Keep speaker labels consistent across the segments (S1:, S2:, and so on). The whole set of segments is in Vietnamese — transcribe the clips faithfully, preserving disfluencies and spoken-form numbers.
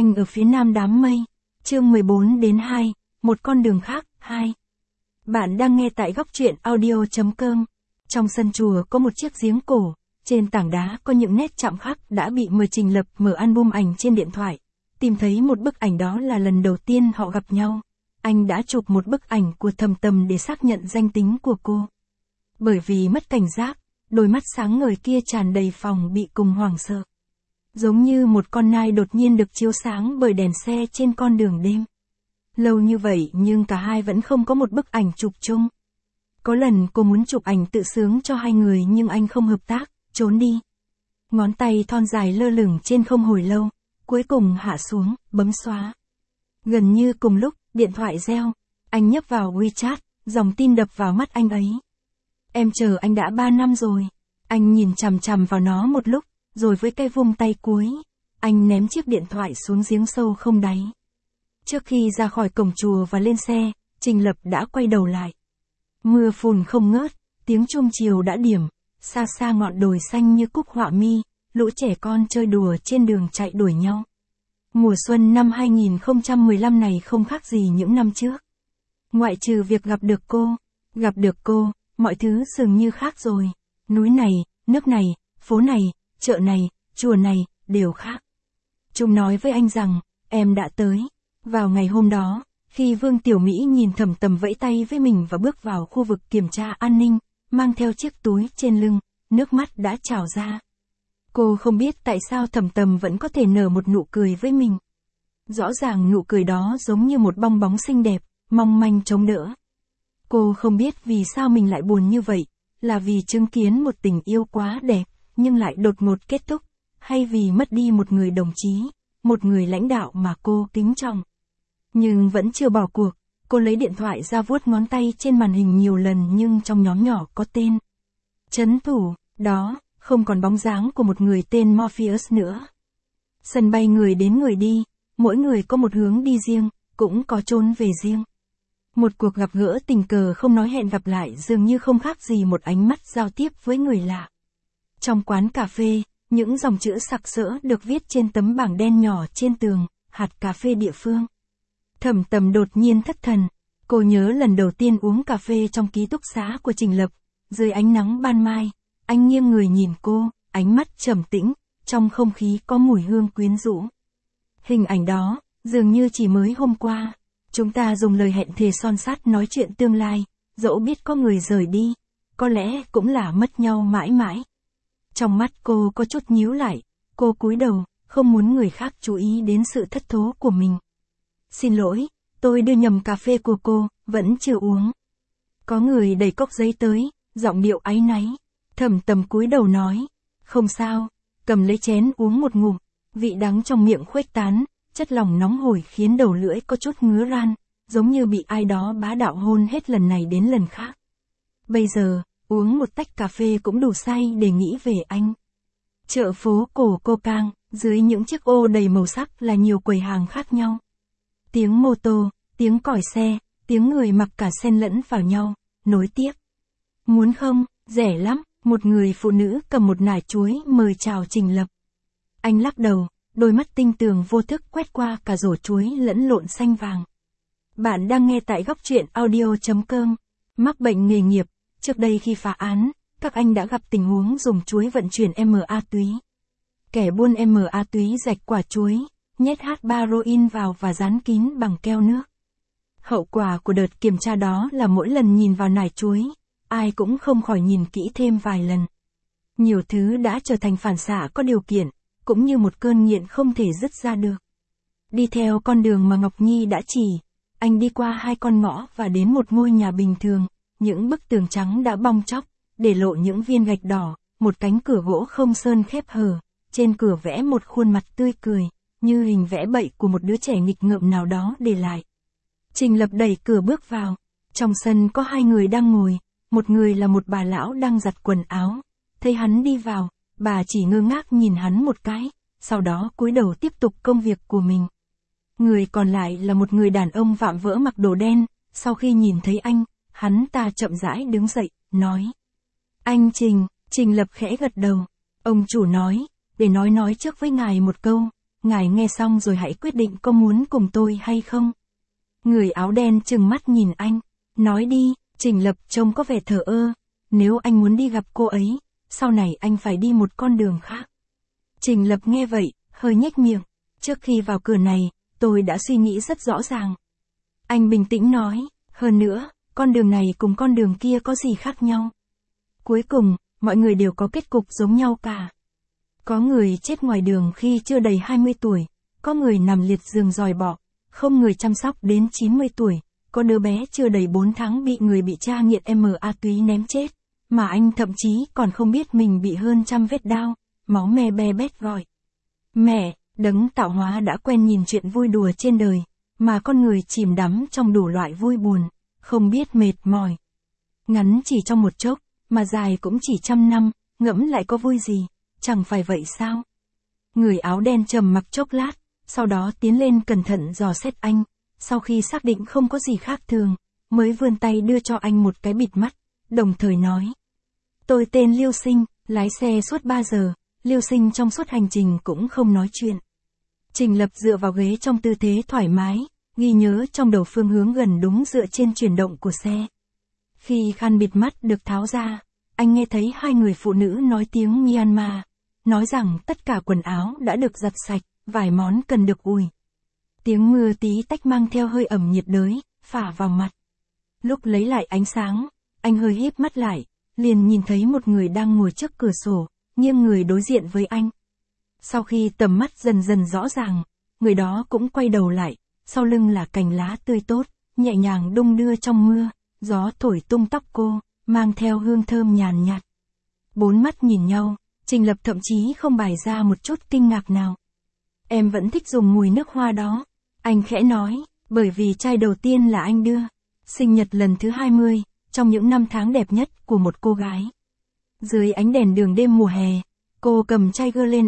S1: Anh ở phía nam đám mây. Chương mười bốn đến hai, một con đường khác, hai. Bạn đang nghe tại góc truyện audio chấm com. Trong sân chùa có một chiếc giếng cổ, trên tảng đá có những nét chạm khắc đã bị Mờ Trình Lập mở album ảnh trên điện thoại. Tìm thấy một bức ảnh đó là lần đầu tiên họ gặp nhau. Anh đã chụp một bức ảnh của Thầm Tầm để xác nhận danh tính của cô. Bởi vì mất cảnh giác, đôi mắt sáng ngời kia tràn đầy phòng bị cùng hoảng sợ. Giống như một con nai đột nhiên được chiếu sáng bởi đèn xe trên con đường đêm. Lâu như vậy nhưng cả hai vẫn không có một bức ảnh chụp chung. Có lần cô muốn chụp ảnh tự sướng cho hai người nhưng anh không hợp tác, trốn đi. Ngón tay thon dài lơ lửng trên không hồi lâu, cuối cùng hạ xuống, bấm xóa. Gần như cùng lúc, điện thoại reo, anh nhấp vào WeChat, dòng tin đập vào mắt anh ấy. Em chờ anh đã ba năm rồi. Anh nhìn chằm chằm vào nó một lúc, rồi với cái vung tay cuối, anh ném chiếc điện thoại xuống giếng sâu không đáy. Trước khi ra khỏi cổng chùa và lên xe, Trình Lập đã quay đầu lại. Mưa phùn không ngớt, tiếng chuông chiều đã điểm, xa xa ngọn đồi xanh như cúc họa mi, lũ trẻ con chơi đùa trên đường chạy đuổi nhau. Mùa xuân năm hai nghìn không trăm mười lăm này không khác gì những năm trước. Ngoại trừ việc gặp được cô, gặp được cô, mọi thứ dường như khác rồi. Núi này, nước này, phố này, chợ này, chùa này, đều khác. Chúng nói với anh rằng, em đã tới. Vào ngày hôm đó, khi Vương Tiểu Mỹ nhìn Thầm Tầm vẫy tay với mình và bước vào khu vực kiểm tra an ninh, mang theo chiếc túi trên lưng, nước mắt đã trào ra. Cô không biết tại sao Thầm Tầm vẫn có thể nở một nụ cười với mình. Rõ ràng nụ cười đó giống như một bong bóng xinh đẹp, mong manh chống đỡ. Cô không biết vì sao mình lại buồn như vậy, là vì chứng kiến một tình yêu quá đẹp, nhưng lại đột ngột kết thúc, hay vì mất đi một người đồng chí, một người lãnh đạo mà cô kính trọng. Nhưng vẫn chưa bỏ cuộc, cô lấy điện thoại ra vuốt ngón tay trên màn hình nhiều lần nhưng trong nhóm nhỏ có tên trấn thủ, đó, không còn bóng dáng của một người tên Morpheus nữa. Sân bay người đến người đi, mỗi người có một hướng đi riêng, cũng có chốn về riêng. Một cuộc gặp gỡ tình cờ không nói hẹn gặp lại dường như không khác gì một ánh mắt giao tiếp với người lạ. Trong quán cà phê, những dòng chữ sặc sỡ được viết trên tấm bảng đen nhỏ trên tường, hạt cà phê địa phương. Thầm Tầm đột nhiên thất thần. Cô nhớ lần đầu tiên uống cà phê trong ký túc xá của Trình Lập, dưới ánh nắng ban mai, anh nghiêng người nhìn cô, ánh mắt trầm tĩnh, trong không khí có mùi hương quyến rũ. Hình ảnh đó, dường như chỉ mới hôm qua, chúng ta dùng lời hẹn thề son sắt nói chuyện tương lai, dẫu biết có người rời đi, có lẽ cũng là mất nhau mãi mãi. Trong mắt cô có chút nhíu lại, cô cúi đầu, không muốn người khác chú ý đến sự thất thố của mình. Xin lỗi, tôi đưa nhầm cà phê của cô, vẫn chưa uống. Có người đẩy cốc giấy tới, giọng điệu áy náy. Thầm Tầm cúi đầu nói, không sao, cầm lấy chén uống một ngụm, vị đắng trong miệng khuếch tán, chất lỏng nóng hổi khiến đầu lưỡi có chút ngứa ran, giống như bị ai đó bá đạo hôn hết lần này đến lần khác. Bây giờ, uống một tách cà phê cũng đủ say để nghĩ về anh. Chợ phố cổ Cô Cang, dưới những chiếc ô đầy màu sắc là nhiều quầy hàng khác nhau. Tiếng mô tô, tiếng còi xe, tiếng người mặc cả xen lẫn vào nhau, nối tiếp. Muốn không, rẻ lắm, một người phụ nữ cầm một nải chuối mời chào Trình Lập. Anh lắc đầu, đôi mắt tinh tường vô thức quét qua cả rổ chuối lẫn lộn xanh vàng. Bạn đang nghe tại góc truyện audio chấm com. Mắc bệnh nghề nghiệp, trước đây khi phá án, các anh đã gặp tình huống dùng chuối vận chuyển ma túy. Kẻ buôn ma túy rạch quả chuối, nhét hát heroin vào và dán kín bằng keo nước. Hậu quả của đợt kiểm tra đó là mỗi lần nhìn vào nải chuối, ai cũng không khỏi nhìn kỹ thêm vài lần. Nhiều thứ đã trở thành phản xạ có điều kiện, cũng như một cơn nghiện không thể dứt ra được. Đi theo con đường mà Ngọc Nhi đã chỉ, anh đi qua hai con ngõ và đến một ngôi nhà bình thường, những bức tường trắng đã bong tróc, để lộ những viên gạch đỏ, một cánh cửa gỗ không sơn khép hờ, trên cửa vẽ một khuôn mặt tươi cười, như hình vẽ bậy của một đứa trẻ nghịch ngợm nào đó để lại. Trình Lập đẩy cửa bước vào, trong sân có hai người đang ngồi, một người là một bà lão đang giặt quần áo, thấy hắn đi vào, bà chỉ ngơ ngác nhìn hắn một cái, sau đó cúi đầu tiếp tục công việc của mình. Người còn lại là một người đàn ông vạm vỡ mặc đồ đen, sau khi nhìn thấy anh, hắn ta chậm rãi đứng dậy, nói. Anh Trình, Trình Lập khẽ gật đầu, ông chủ nói, để nói nói trước với ngài một câu, ngài nghe xong rồi hãy quyết định có muốn cùng tôi hay không. Người áo đen trừng mắt nhìn anh, nói đi. Trình Lập trông có vẻ thờ ơ, nếu anh muốn đi gặp cô ấy, sau này anh phải đi một con đường khác. Trình Lập nghe vậy, hơi nhếch miệng, trước khi vào cửa này, tôi đã suy nghĩ rất rõ ràng. Anh bình tĩnh nói, hơn nữa, con đường này cùng con đường kia có gì khác nhau. Cuối cùng, mọi người đều có kết cục giống nhau cả. Có người chết ngoài đường khi chưa đầy hai mươi tuổi, có người nằm liệt giường dòi bọ, không người chăm sóc đến chín mươi tuổi, có đứa bé chưa đầy bốn tháng bị người bị cha nghiện ma túy ném chết, mà anh thậm chí còn không biết mình bị hơn trăm vết đao, máu me be bét gọi. Mẹ, đấng tạo hóa đã quen nhìn chuyện vui đùa trên đời, mà con người chìm đắm trong đủ loại vui buồn, không biết mệt mỏi. Ngắn chỉ trong một chốc, mà dài cũng chỉ trăm năm, ngẫm lại có vui gì, chẳng phải vậy sao? Người áo đen trầm mặc chốc lát, sau đó tiến lên cẩn thận dò xét anh, sau khi xác định không có gì khác thường, mới vươn tay đưa cho anh một cái bịt mắt, đồng thời nói. Tôi tên Liêu Sinh, lái xe suốt ba giờ, Liêu Sinh trong suốt hành trình cũng không nói chuyện. Trình Lập dựa vào ghế trong tư thế thoải mái, ghi nhớ trong đầu phương hướng gần đúng dựa trên chuyển động của xe. Khi khăn bịt mắt được tháo ra, anh nghe thấy hai người phụ nữ nói tiếng Myanmar, nói rằng tất cả quần áo đã được giặt sạch, vài món cần được ủi. Tiếng mưa tí tách mang theo hơi ẩm nhiệt đới, phả vào mặt. Lúc lấy lại ánh sáng, anh hơi híp mắt lại, liền nhìn thấy một người đang ngồi trước cửa sổ, nghiêng người đối diện với anh. Sau khi tầm mắt dần dần rõ ràng, người đó cũng quay đầu lại, sau lưng là cành lá tươi tốt, nhẹ nhàng đung đưa trong mưa, gió thổi tung tóc cô, mang theo hương thơm nhàn nhạt. Bốn mắt nhìn nhau, Trình Lập thậm chí không bày ra một chút kinh ngạc nào. Em vẫn thích dùng mùi nước hoa đó, anh khẽ nói, bởi vì chai đầu tiên là anh đưa, sinh nhật lần thứ hai mươi, trong những năm tháng đẹp nhất của một cô gái. Dưới ánh đèn đường đêm mùa hè, cô cầm chai Guerlain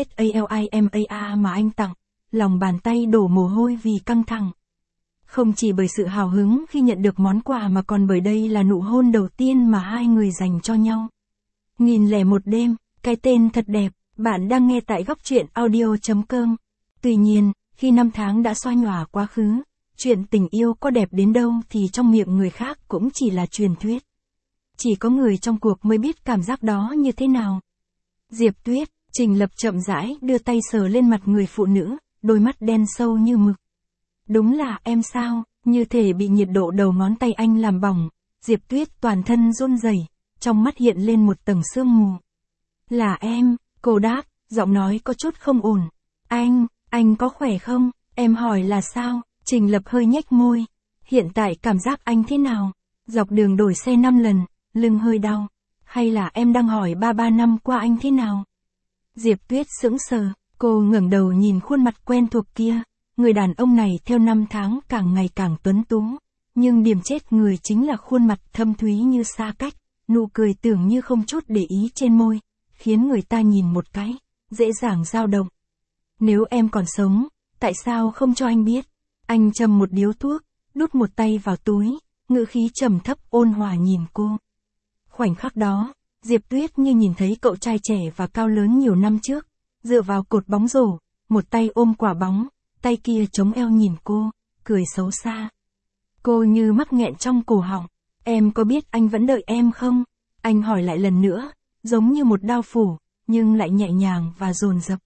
S1: Salima mà anh tặng, lòng bàn tay đổ mồ hôi vì căng thẳng. Không chỉ bởi sự hào hứng khi nhận được món quà mà còn bởi đây là nụ hôn đầu tiên mà hai người dành cho nhau. Nghìn lẻ một đêm, cái tên thật đẹp, bạn đang nghe tại góc truyện audio chấm com. Tuy nhiên, khi năm tháng đã xoa nhòa quá khứ, chuyện tình yêu có đẹp đến đâu thì trong miệng người khác cũng chỉ là truyền thuyết. Chỉ có người trong cuộc mới biết cảm giác đó như thế nào. Diệp Tuyết, Trình Lập chậm rãi đưa tay sờ lên mặt người phụ nữ, đôi mắt đen sâu như mực. Đúng là em sao, như thể bị nhiệt độ đầu ngón tay anh làm bỏng, Diệp Tuyết toàn thân run rẩy, trong mắt hiện lên một tầng sương mù. Là em, cô đáp, giọng nói có chút không ổn. Anh, anh có khỏe không? Em hỏi là sao? Trình Lập hơi nhếch môi. Hiện tại cảm giác anh thế nào? Dọc đường đổi xe năm lần, lưng hơi đau. Hay là em đang hỏi ba ba năm qua anh thế nào? Diệp Tuyết sững sờ, cô ngẩng đầu nhìn khuôn mặt quen thuộc kia. Người đàn ông này theo năm tháng càng ngày càng tuấn tú. Nhưng điểm chết người chính là khuôn mặt thâm thúy như xa cách, nụ cười tưởng như không chút để ý trên môi, khiến người ta nhìn một cái, dễ dàng dao động. Nếu em còn sống, tại sao không cho anh biết? Anh châm một điếu thuốc, đút một tay vào túi, ngữ khí trầm thấp ôn hòa nhìn cô. Khoảnh khắc đó, Diệp Tuyết như nhìn thấy cậu trai trẻ và cao lớn nhiều năm trước, dựa vào cột bóng rổ, một tay ôm quả bóng, tay kia chống eo nhìn cô, cười xấu xa. Cô như mắc nghẹn trong cổ họng, em có biết anh vẫn đợi em không? Anh hỏi lại lần nữa, giống như một đao phủ, nhưng lại nhẹ nhàng và dồn dập.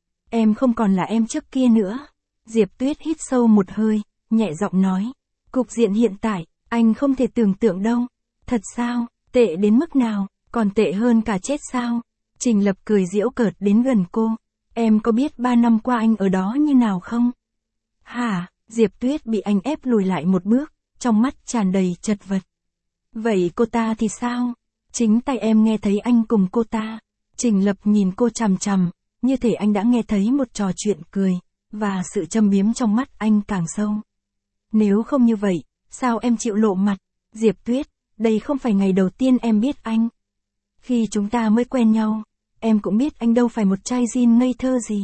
S1: Em không còn là em trước kia nữa. Diệp Tuyết hít sâu một hơi, nhẹ giọng nói. Cục diện hiện tại, anh không thể tưởng tượng đâu. Thật sao, tệ đến mức nào, còn tệ hơn cả chết sao? Trình Lập cười giễu cợt đến gần cô. Em có biết ba năm qua anh ở đó như nào không? Hả? Diệp Tuyết bị anh ép lùi lại một bước, trong mắt tràn đầy chật vật. Vậy cô ta thì sao? Chính tay em nghe thấy anh cùng cô ta. Trình Lập nhìn cô chằm chằm, như thể anh đã nghe thấy một trò chuyện cười, và sự châm biếm trong mắt anh càng sâu. Nếu không như vậy, sao em chịu lộ mặt? Diệp Tuyết, đây không phải ngày đầu tiên em biết anh. Khi chúng ta mới quen nhau, em cũng biết anh đâu phải một trai jean ngây thơ gì.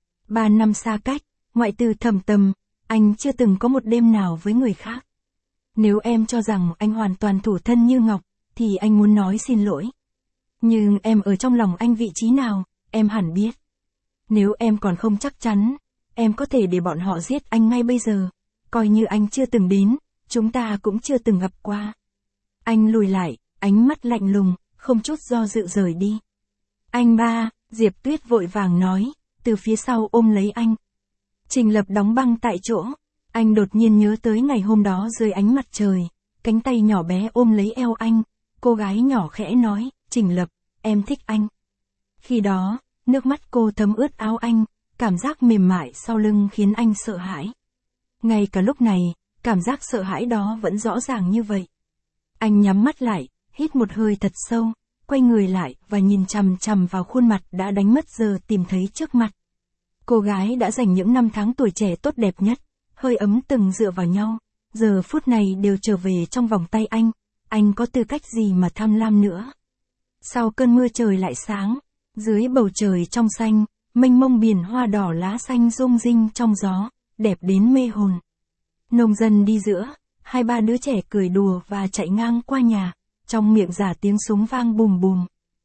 S1: Ba năm xa cách, ngoại trừ Thẩm Tầm, anh chưa từng có một đêm nào với người khác. Nếu em cho rằng anh hoàn toàn thủ thân như ngọc, thì anh muốn nói xin lỗi. Nhưng em ở trong lòng anh vị trí nào, em hẳn biết. Nếu em còn không chắc chắn, em có thể để bọn họ giết anh ngay bây giờ. Coi như anh chưa từng đến, chúng ta cũng chưa từng gặp qua. Anh lùi lại, ánh mắt lạnh lùng, không chút do dự rời đi. Anh ba, Diệp Tuyết vội vàng nói, từ phía sau ôm lấy anh. Trình Lập đóng băng tại chỗ, anh đột nhiên nhớ tới ngày hôm đó dưới ánh mặt trời, cánh tay nhỏ bé ôm lấy eo anh, cô gái nhỏ khẽ nói, Trình Lập, em thích anh. Khi đó, nước mắt cô thấm ướt áo anh, cảm giác mềm mại sau lưng khiến anh sợ hãi. Ngay cả lúc này, cảm giác sợ hãi đó vẫn rõ ràng như vậy. Anh nhắm mắt lại, hít một hơi thật sâu, quay người lại và nhìn chằm chằm vào khuôn mặt đã đánh mất giờ tìm thấy trước mặt. Cô gái đã dành những năm tháng tuổi trẻ tốt đẹp nhất, hơi ấm từng dựa vào nhau, giờ phút này đều trở về trong vòng tay anh, anh có tư cách gì mà tham lam nữa. Sau cơn mưa trời lại sáng, dưới bầu trời trong xanh, mênh mông biển hoa đỏ lá xanh rung rinh trong gió, đẹp đến mê hồn. Nông dân đi giữa, hai ba đứa trẻ cười đùa và chạy ngang qua nhà, trong miệng giả tiếng súng vang bùm bùm.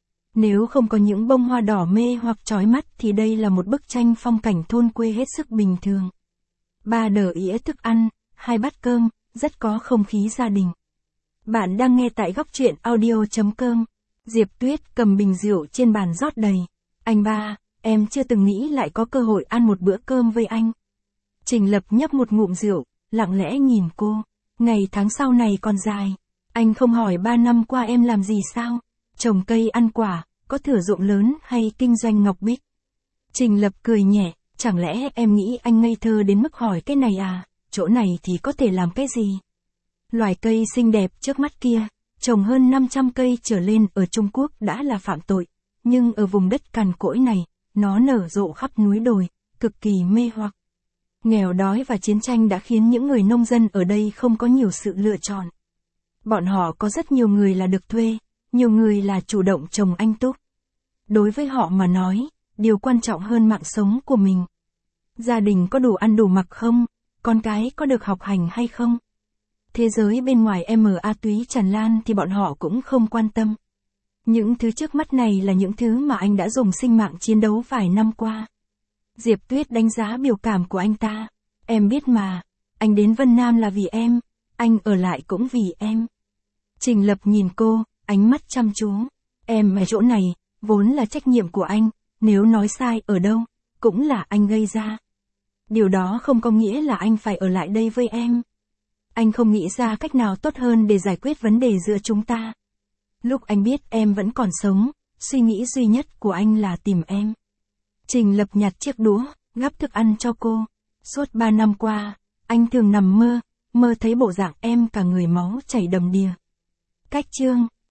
S1: Nếu không có những bông hoa đỏ mê hoặc chói mắt thì đây là một bức tranh phong cảnh thôn quê hết sức bình thường. Ba đỡ ỉa thức ăn, hai bát cơm, rất có không khí gia đình. Bạn đang nghe tại góc truyện audio chấm com. Diệp Tuyết cầm bình rượu trên bàn rót đầy. Anh ba, em chưa từng nghĩ lại có cơ hội ăn một bữa cơm với anh. Trình Lập nhấp một ngụm rượu, lặng lẽ nhìn cô. Ngày tháng sau này còn dài. Anh không hỏi ba năm qua em làm gì sao? Trồng cây ăn quả, có thửa ruộng lớn hay kinh doanh ngọc bích? Trình Lập cười nhẹ, chẳng lẽ em nghĩ anh ngây thơ đến mức hỏi cái này à? Chỗ này thì có thể làm cái gì? Loài cây xinh đẹp trước mắt kia, trồng hơn năm trăm cây trở lên ở Trung Quốc đã là phạm tội, nhưng ở vùng đất cằn cỗi này, nó nở rộ khắp núi đồi, cực kỳ mê hoặc. Nghèo đói và chiến tranh đã khiến những người nông dân ở đây không có nhiều sự lựa chọn. Bọn họ có rất nhiều người là được thuê, nhiều người là chủ động trồng anh túc. Đối với họ mà nói, điều quan trọng hơn mạng sống của mình. Gia đình có đủ ăn đủ mặc không? Con cái có được học hành hay không? Thế giới bên ngoài ma túy tràn lan thì bọn họ cũng không quan tâm. Những thứ trước mắt này là những thứ mà anh đã dùng sinh mạng chiến đấu vài năm qua. Diệp Tuyết đánh giá biểu cảm của anh ta. Em biết mà, anh đến Vân Nam là vì em, anh ở lại cũng vì em. Trình Lập nhìn cô, ánh mắt chăm chú. Em ở chỗ này, vốn là trách nhiệm của anh, nếu nói sai ở đâu, cũng là anh gây ra. Điều đó không có nghĩa là anh phải ở lại đây với em. Anh không nghĩ ra cách nào tốt hơn để giải quyết vấn đề giữa chúng ta. Lúc anh biết em vẫn còn sống, suy nghĩ duy nhất của anh là tìm em. Trình Lập nhặt chiếc đũa, gắp thức ăn cho cô. Suốt ba năm qua, anh thường nằm mơ, mơ thấy bộ dạng em cả người máu chảy đầm đìa. Cách chương